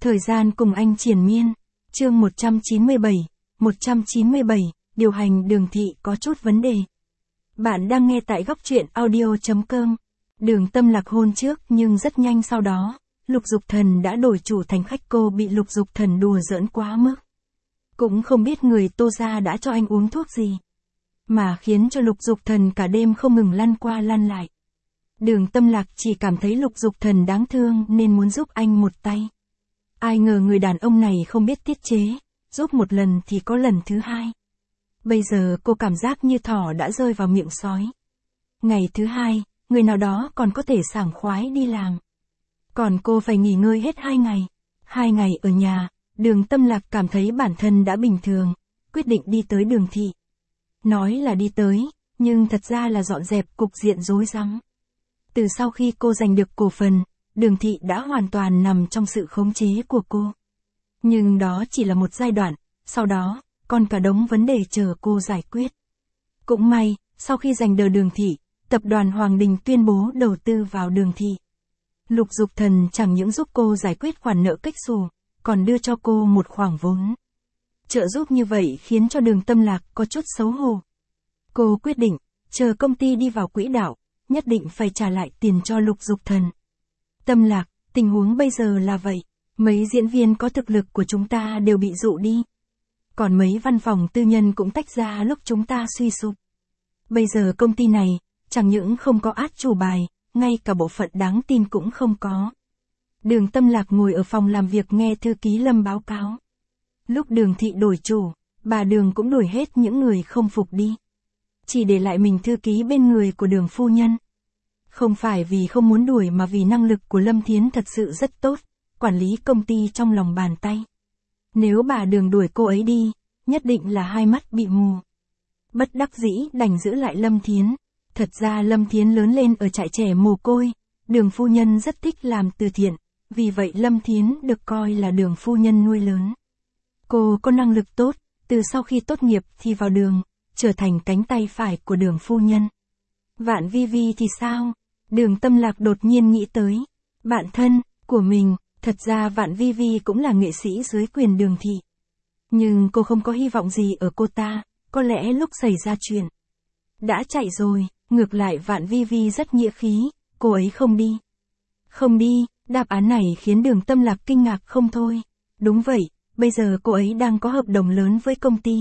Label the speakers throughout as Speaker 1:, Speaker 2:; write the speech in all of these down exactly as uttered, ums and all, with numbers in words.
Speaker 1: Thời gian cùng anh triền miên. Chương một trăm chín mươi bảy. một trăm chín mươi bảy, điều hành Đường Thị có chút vấn đề. Bạn đang nghe tại góc truyện audio chấm com. Đường Tâm Lạc hôn trước nhưng rất nhanh sau đó, Lục Dục Thần đã đổi chủ thành khách. Cô bị Lục Dục Thần đùa giỡn quá mức. Cũng không biết người Tô gia đã cho anh uống thuốc gì, mà khiến cho Lục Dục Thần cả đêm không ngừng lăn qua lăn lại. Đường Tâm Lạc chỉ cảm thấy Lục Dục Thần đáng thương nên muốn giúp anh một tay. Ai ngờ người đàn ông này không biết tiết chế, giúp một lần thì có lần thứ hai. Bây giờ cô cảm giác như thỏ đã rơi vào miệng sói. Ngày thứ hai, người nào đó còn có thể sảng khoái đi làm. Còn cô phải nghỉ ngơi hết hai ngày. Hai ngày ở nhà, Đường Tâm Lạc cảm thấy bản thân đã bình thường, quyết định đi tới Đường Thị. Nói là đi tới, nhưng thật ra là dọn dẹp cục diện rối rắm. Từ sau khi cô giành được cổ phần, Đường Thị đã hoàn toàn nằm trong sự khống chế của cô. Nhưng đó chỉ là một giai đoạn, sau đó, còn cả đống vấn đề chờ cô giải quyết. Cũng may, sau khi giành được Đường Thị, tập đoàn Hoàng Đình tuyên bố đầu tư vào Đường Thị. Lục Dục Thần chẳng những giúp cô giải quyết khoản nợ kếch xù, còn đưa cho cô một khoản vốn. Trợ giúp như vậy khiến cho Đường Tâm Lạc có chút xấu hổ. Cô quyết định, chờ công ty đi vào quỹ đạo, nhất định phải trả lại tiền cho Lục Dục Thần. Tâm Lạc, tình huống bây giờ là vậy. Mấy diễn viên có thực lực của chúng ta đều bị dụ đi. Còn mấy văn phòng tư nhân cũng tách ra lúc chúng ta suy sụp. Bây giờ công ty này, chẳng những không có át chủ bài, ngay cả bộ phận đáng tin cũng không có. Đường Tâm Lạc ngồi ở phòng làm việc nghe thư ký Lâm báo cáo. Lúc Đường Thị đổi chủ, bà Đường cũng đuổi hết những người không phục đi. Chỉ để lại mình thư ký bên người của Đường phu nhân. Không phải vì không muốn đuổi mà vì năng lực của Lâm Thiến thật sự rất tốt, quản lý công ty trong lòng bàn tay. Nếu bà Đường đuổi cô ấy đi, nhất định là hai mắt bị mù. Bất đắc dĩ đành giữ lại Lâm Thiến. Thật ra Lâm Thiến lớn lên ở trại trẻ mồ côi, Đường phu nhân rất thích làm từ thiện, vì vậy Lâm Thiến được coi là Đường phu nhân nuôi lớn. Cô có năng lực tốt, từ sau khi tốt nghiệp thì vào Đường, trở thành cánh tay phải của Đường phu nhân. Vạn Vi Vi thì sao? Đường Tâm Lạc đột nhiên nghĩ tới. Bạn thân của mình, thật ra Vạn Vi Vi cũng là nghệ sĩ dưới quyền Đường Thị. Nhưng cô không có hy vọng gì ở cô ta, có lẽ lúc xảy ra chuyện đã chạy rồi. Ngược lại Vạn Vi Vi rất nghĩa khí, cô ấy không đi. Không đi, đáp án này khiến Đường Tâm Lạc kinh ngạc không thôi. Đúng vậy, bây giờ cô ấy đang có hợp đồng lớn với công ty.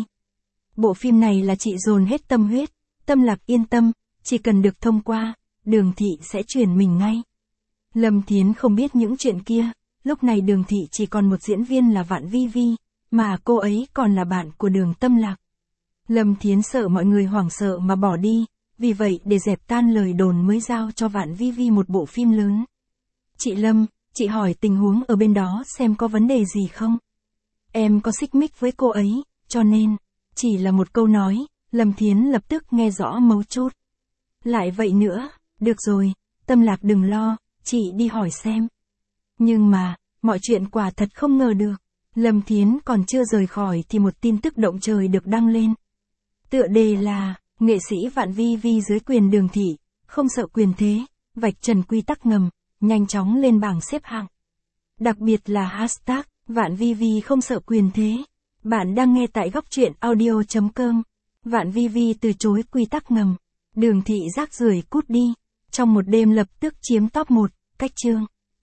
Speaker 1: Bộ phim này là chị dồn hết tâm huyết. Tâm Lạc yên tâm, chỉ cần được thông qua, Đường Thị sẽ chuyển mình ngay. Lâm Thiến không biết những chuyện kia, lúc này Đường Thị chỉ còn một diễn viên là Vạn Vi Vi, mà cô ấy còn là bạn của Đường Tâm Lạc. Lâm Thiến sợ mọi người hoảng sợ mà bỏ đi, vì vậy để dẹp tan lời đồn mới giao cho Vạn Vi Vi một bộ phim lớn. Chị Lâm, chị hỏi tình huống ở bên đó xem có vấn đề gì không? Em có xích mích với cô ấy, cho nên, chỉ là một câu nói, Lâm Thiến lập tức nghe rõ mấu chốt. Lại vậy nữa, được rồi, Tâm Lạc đừng lo, chị đi hỏi xem. Nhưng mà, mọi chuyện quả thật không ngờ được. Lâm Thiến còn chưa rời khỏi thì một tin tức động trời được đăng lên. Tựa đề là, nghệ sĩ Vạn Vi Vi dưới quyền Đường Thị, không sợ quyền thế, vạch trần quy tắc ngầm, nhanh chóng lên bảng xếp hạng. Đặc biệt là hashtag, Vạn Vi Vi không sợ quyền thế. Bạn đang nghe tại góc truyện audio chấm com. Vạn Vi Vi từ chối quy tắc ngầm. Đường Thị rác rưởi cút đi. Trong một đêm lập tức chiếm top một, cách chương.